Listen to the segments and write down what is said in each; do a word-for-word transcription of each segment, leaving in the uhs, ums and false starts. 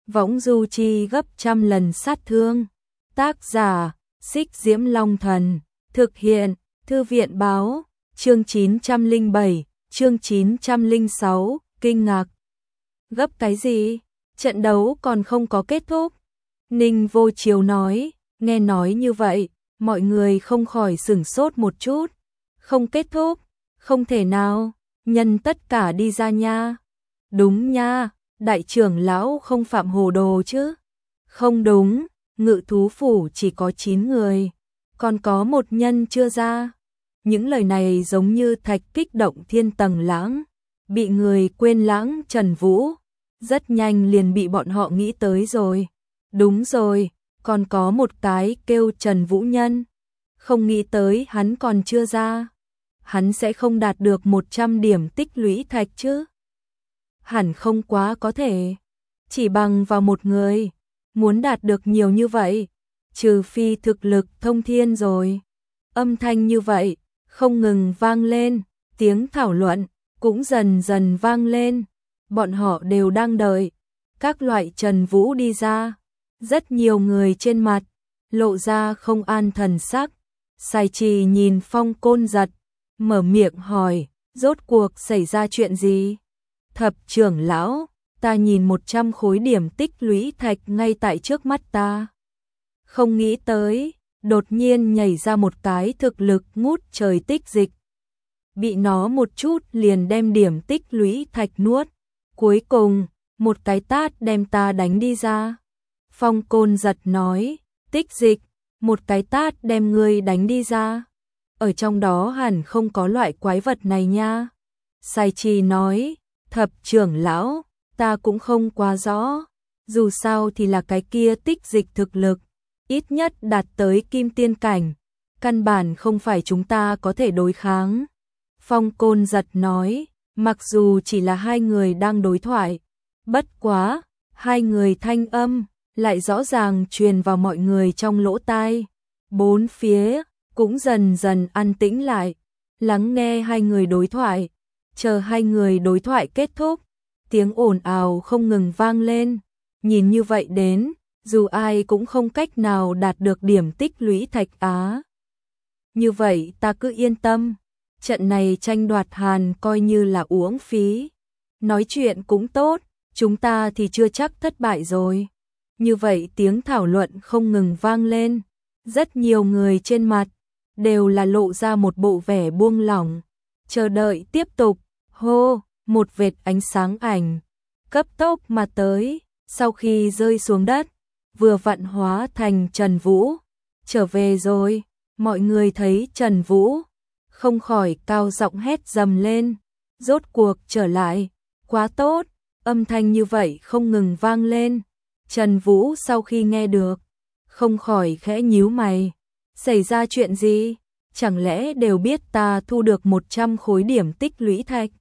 võng du chi gấp trăm lần sát thương. Tác giả, Xích Diễm Long Thần. Thực hiện, Thư viện báo, chương chín trăm lẻ bảy, chương chín trăm lẻ sáu, kinh ngạc. Gấp cái gì? Trận đấu còn không có kết thúc. Ninh Vô Chiếu nói, nghe nói như vậy, mọi người không khỏi sửng sốt một chút. Không kết thúc, không thể nào, nhân tất cả đi ra nha. Đúng nha, đại trưởng lão không phạm hồ đồ chứ. Không đúng, Ngự thú phủ chỉ có chín người, còn có một nhân chưa ra. Những lời này giống như thạch kích động thiên tầng lãng, bị người quên lãng Trần Vũ. Rất nhanh liền bị bọn họ nghĩ tới rồi. Đúng rồi, còn có một cái kêu Trần Vũ nhân. Không nghĩ tới hắn còn chưa ra. Hắn sẽ không đạt được một trăm điểm tích lũy thạch chứ? Hẳn không quá có thể. Chỉ bằng vào một người, muốn đạt được nhiều như vậy, trừ phi thực lực thông thiên rồi. Âm thanh như vậy, không ngừng vang lên, tiếng thảo luận cũng dần dần vang lên. Bọn họ đều đang đợi các loại Trần Vũ đi ra. Rất nhiều người trên mặt lộ ra không an thần sắc. Sài Trì nhìn Phong Côn Giật, mở miệng hỏi, rốt cuộc xảy ra chuyện gì? Thập trưởng lão, ta nhìn một trăm khối điểm tích lũy thạch ngay tại trước mắt ta. Không nghĩ tới, đột nhiên nhảy ra một cái thực lực ngút trời tích dịch. Bị nó một chút liền đem điểm tích lũy thạch nuốt. Cuối cùng, một cái tát đem ta đánh đi ra. Phong Côn Giật nói, tích dịch, một cái tát đem ngươi đánh đi ra. Ở trong đó hẳn không có loại quái vật này nha. Sài Trì nói, thập trưởng lão, ta cũng không quá rõ. Dù sao thì là cái kia tích dịch thực lực, ít nhất đạt tới kim tiên cảnh. Căn bản không phải chúng ta có thể đối kháng. Phong Côn Giật nói, mặc dù chỉ là hai người đang đối thoại, bất quá, hai người thanh âm lại rõ ràng truyền vào mọi người trong lỗ tai. Bốn phía cũng dần dần an tĩnh lại, lắng nghe hai người đối thoại. Chờ hai người đối thoại kết thúc, tiếng ồn ào không ngừng vang lên. Nhìn như vậy đến, dù ai cũng không cách nào đạt được điểm tích lũy thạch á. Như vậy ta cứ yên tâm, trận này tranh đoạt hàn coi như là uổng phí. Nói chuyện cũng tốt, chúng ta thì chưa chắc thất bại rồi. Như vậy tiếng thảo luận không ngừng vang lên. Rất nhiều người trên mặt đều là lộ ra một bộ vẻ buông lỏng, chờ đợi tiếp tục. Hô, một vệt ánh sáng ảnh cấp tốc mà tới, sau khi rơi xuống đất, vừa vặn hóa thành Trần Vũ. Trở về rồi, mọi người thấy Trần Vũ, không khỏi cao giọng hét dầm lên, rốt cuộc trở lại, quá tốt. Âm thanh như vậy không ngừng vang lên. Trần Vũ sau khi nghe được, không khỏi khẽ nhíu mày. Xảy ra chuyện gì? Chẳng lẽ đều biết ta thu được một trăm khối điểm tích lũy thạch,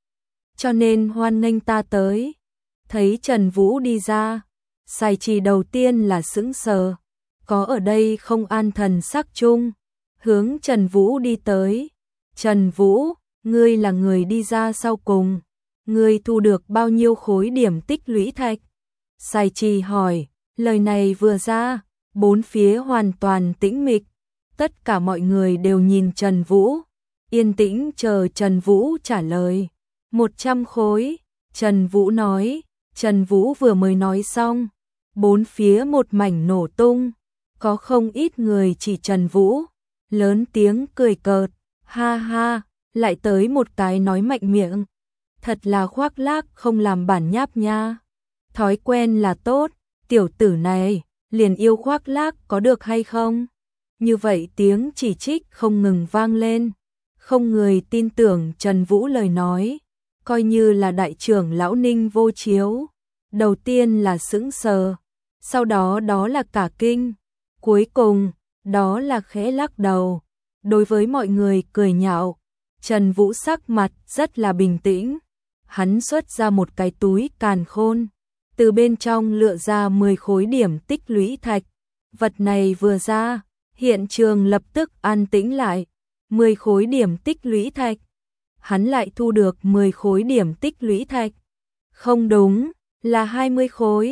cho nên hoan nghênh ta tới? Thấy Trần Vũ đi ra, Sài Trì đầu tiên là sững sờ, có ở đây không an thần sắc chung, hướng Trần Vũ đi tới. Trần Vũ, ngươi là người đi ra sau cùng, ngươi thu được bao nhiêu khối điểm tích lũy thạch? Sài Trì hỏi. Lời này vừa ra, bốn phía hoàn toàn tĩnh mịch. Tất cả mọi người đều nhìn Trần Vũ, yên tĩnh chờ Trần Vũ trả lời. Một trăm khối, Trần Vũ nói. Trần Vũ vừa mới nói xong, bốn phía một mảnh nổ tung. Có không ít người chỉ Trần Vũ, lớn tiếng cười cợt. Ha ha, lại tới một cái nói mạnh miệng. Thật là khoác lác không làm bản nháp nha. Thói quen là tốt, tiểu tử này, liền yêu khoác lác có được hay không? Như vậy tiếng chỉ trích không ngừng vang lên. Không người tin tưởng Trần Vũ lời nói, coi như là đại trưởng lão Ninh Vô Chiếu. Đầu tiên là sững sờ, sau đó đó là cả kinh, cuối cùng, đó là khẽ lắc đầu. Đối với mọi người cười nhạo, Trần Vũ sắc mặt rất là bình tĩnh. Hắn xuất ra một cái túi càn khôn, từ bên trong lựa ra mười khối điểm tích lũy thạch. Vật này vừa ra, hiện trường lập tức an tĩnh lại. mười khối điểm tích lũy thạch. Hắn lại thu được mười khối điểm tích lũy thạch. Không đúng, là hai mươi khối.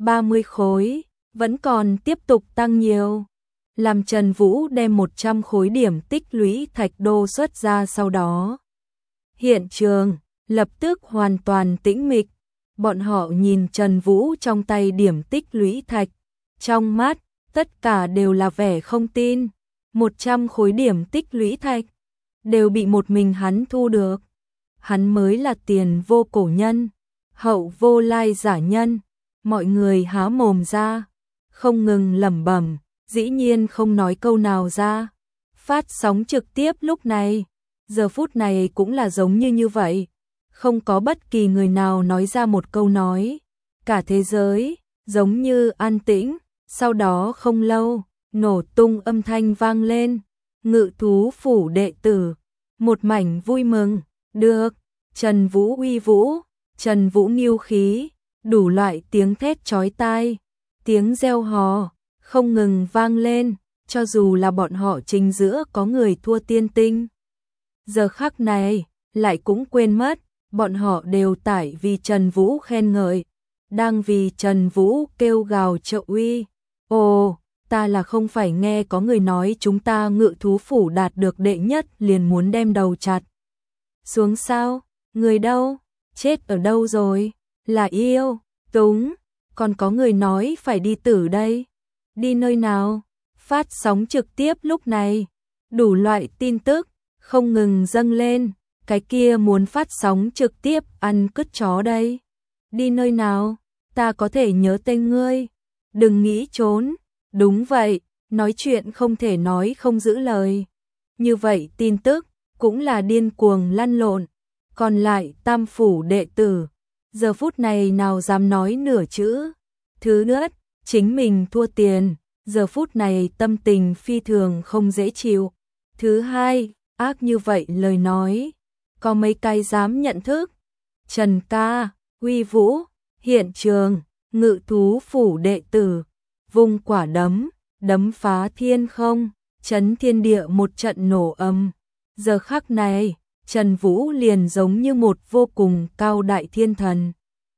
ba mươi khối, vẫn còn tiếp tục tăng nhiều. Làm Trần Vũ đem một trăm khối điểm tích lũy thạch đô xuất ra sau đó. Hiện trường, lập tức hoàn toàn tĩnh mịch. Bọn họ nhìn Trần Vũ trong tay điểm tích lũy thạch. Trong mắt, tất cả đều là vẻ không tin. một trăm khối điểm tích lũy thạch, đều bị một mình hắn thu được. Hắn mới là tiền vô cổ nhân, hậu vô lai giả nhân. Mọi người há mồm ra, không ngừng lẩm bẩm, dĩ nhiên không nói câu nào ra. Phát sóng trực tiếp lúc này, giờ phút này cũng là giống như như vậy. Không có bất kỳ người nào nói ra một câu nói. Cả thế giới, giống như an tĩnh. Sau đó không lâu, nổ tung âm thanh vang lên. Ngự thú phủ đệ tử, một mảnh vui mừng. Được, Trần Vũ uy vũ, Trần Vũ nghiêu khí, đủ loại tiếng thét chói tai, tiếng reo hò, không ngừng vang lên, cho dù là bọn họ chính giữa có người thua tiên tinh. Giờ khắc này, lại cũng quên mất, bọn họ đều tải vì Trần Vũ khen ngợi, đang vì Trần Vũ kêu gào trợ uy. Ồ, ta là không phải nghe có người nói chúng ta ngự thú phủ đạt được đệ nhất liền muốn đem đầu chặt xuống sao? Người đâu? Chết ở đâu rồi? Là yêu, túng, còn có người nói phải đi tử đây. Đi nơi nào? Phát sóng trực tiếp lúc này, đủ loại tin tức không ngừng dâng lên. Cái kia muốn phát sóng trực tiếp ăn cứt chó đây. Đi nơi nào? Ta có thể nhớ tên ngươi. Đừng nghĩ trốn. Đúng vậy, nói chuyện không thể nói không giữ lời. Như vậy tin tức cũng là điên cuồng lăn lộn. Còn lại tam phủ đệ tử, giờ phút này nào dám nói nửa chữ. Thứ nhất, chính mình thua tiền, giờ phút này tâm tình phi thường không dễ chịu. Thứ hai, ác như vậy lời nói, có mấy cái dám nhận thức. Trần ca, uy vũ, hiện trường, ngự thú phủ đệ tử, vung quả đấm, đấm phá thiên không, chấn thiên địa một trận nổ âm. Giờ khắc này, Trần Vũ liền giống như một vô cùng cao đại thiên thần.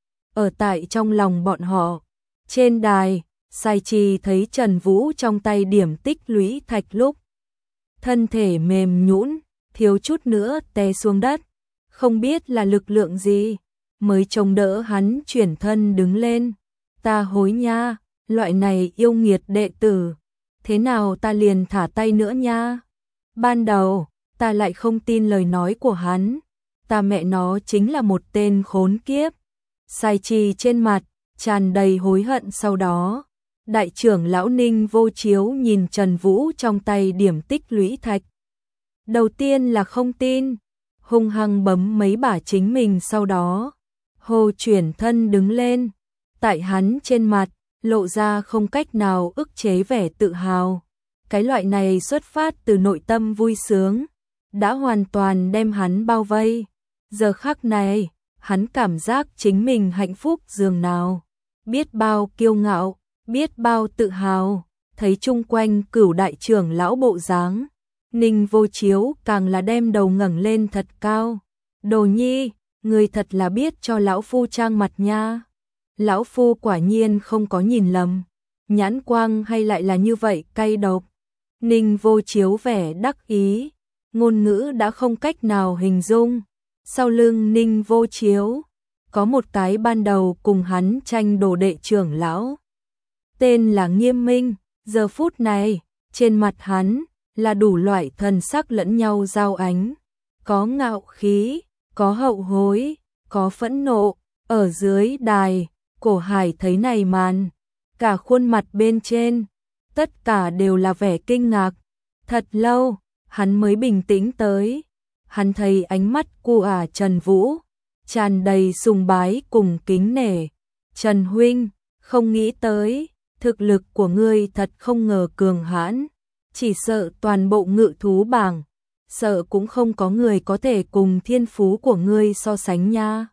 Ở tại trong lòng bọn họ, trên đài, Sai Trì thấy Trần Vũ trong tay điểm tích lũy thạch lúc. Thân thể mềm nhũn, thiếu chút nữa té xuống đất. Không biết là lực lượng gì, mới chống đỡ hắn chuyển thân đứng lên. Ta hối nha, loại này yêu nghiệt đệ tử. Thế nào ta liền thả tay nữa nha. Ban đầu, ta lại không tin lời nói của hắn. Ta mẹ nó chính là một tên khốn kiếp. Sai Trì trên mặt, tràn đầy hối hận sau đó. Đại trưởng lão Ninh Vô Chiếu nhìn Trần Vũ trong tay điểm tích lũy thạch. Đầu tiên là không tin, hung hăng bấm mấy bả chính mình sau đó. Hồ chuyển thân đứng lên, tại hắn trên mặt, lộ ra không cách nào ức chế vẻ tự hào. Cái loại này xuất phát từ nội tâm vui sướng, đã hoàn toàn đem hắn bao vây. Giờ khắc này, hắn cảm giác chính mình hạnh phúc dường nào. Biết bao kiêu ngạo, biết bao tự hào, thấy chung quanh cửu đại trưởng lão bộ dáng. Ninh Vô Chiếu càng là đem đầu ngẩng lên thật cao. Đồ nhi, người thật là biết cho lão phu trang mặt nha. Lão phu quả nhiên không có nhìn lầm. Nhãn quang hay lại là như vậy cay độc. Ninh Vô Chiếu vẻ đắc ý, ngôn ngữ đã không cách nào hình dung. Sau lưng Ninh Vô Chiếu, có một cái ban đầu cùng hắn tranh đồ đệ trưởng lão. Tên là Nghiêm Minh, giờ phút này, trên mặt hắn, là đủ loại thần sắc lẫn nhau giao ánh. Có ngạo khí, có hậu hối, có phẫn nộ. Ở dưới đài, Cổ Hải thấy này màn, cả khuôn mặt bên trên, tất cả đều là vẻ kinh ngạc. Thật lâu, hắn mới bình tĩnh tới. Hắn thấy ánh mắt của ả Trần Vũ, tràn đầy sùng bái cùng kính nể. Trần huynh, không nghĩ tới, thực lực của ngươi thật không ngờ cường hãn. Chỉ sợ toàn bộ ngự thú bảng, sợ cũng không có người có thể cùng thiên phú của ngươi so sánh nha.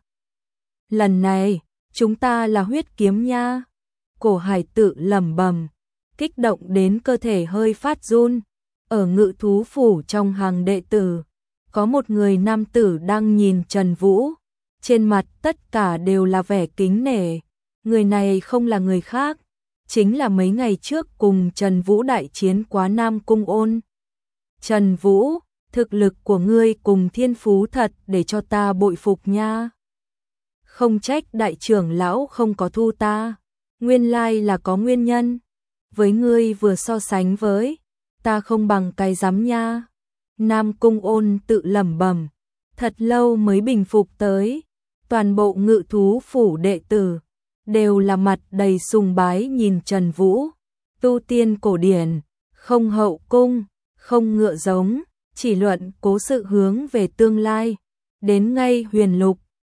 Lần này, chúng ta là huyết kiếm nha. Cổ Hải tự lẩm bẩm, kích động đến cơ thể hơi phát run. Ở ngự thú phủ trong hàng đệ tử, có một người nam tử đang nhìn Trần Vũ, trên mặt tất cả đều là vẻ kính nể. Người này không là người khác, chính là mấy ngày trước cùng Trần Vũ đại chiến quá Nam Cung Ôn. Trần Vũ, thực lực của ngươi cùng thiên phú thật để cho ta bội phục nha. Không trách đại trưởng lão không có thu ta, nguyên lai là có nguyên nhân. Với ngươi vừa so sánh với, ta không bằng cái rắm nha. Nam Cung Ôn tự lẩm bẩm, thật lâu mới bình phục tới. Toàn bộ Ngự thú phủ đệ tử đều là mặt đầy sùng bái nhìn Trần Vũ. Tu tiên cổ điển, không hậu cung, không ngựa giống, chỉ luận cố sự hướng về tương lai. Đến ngay huyền lục,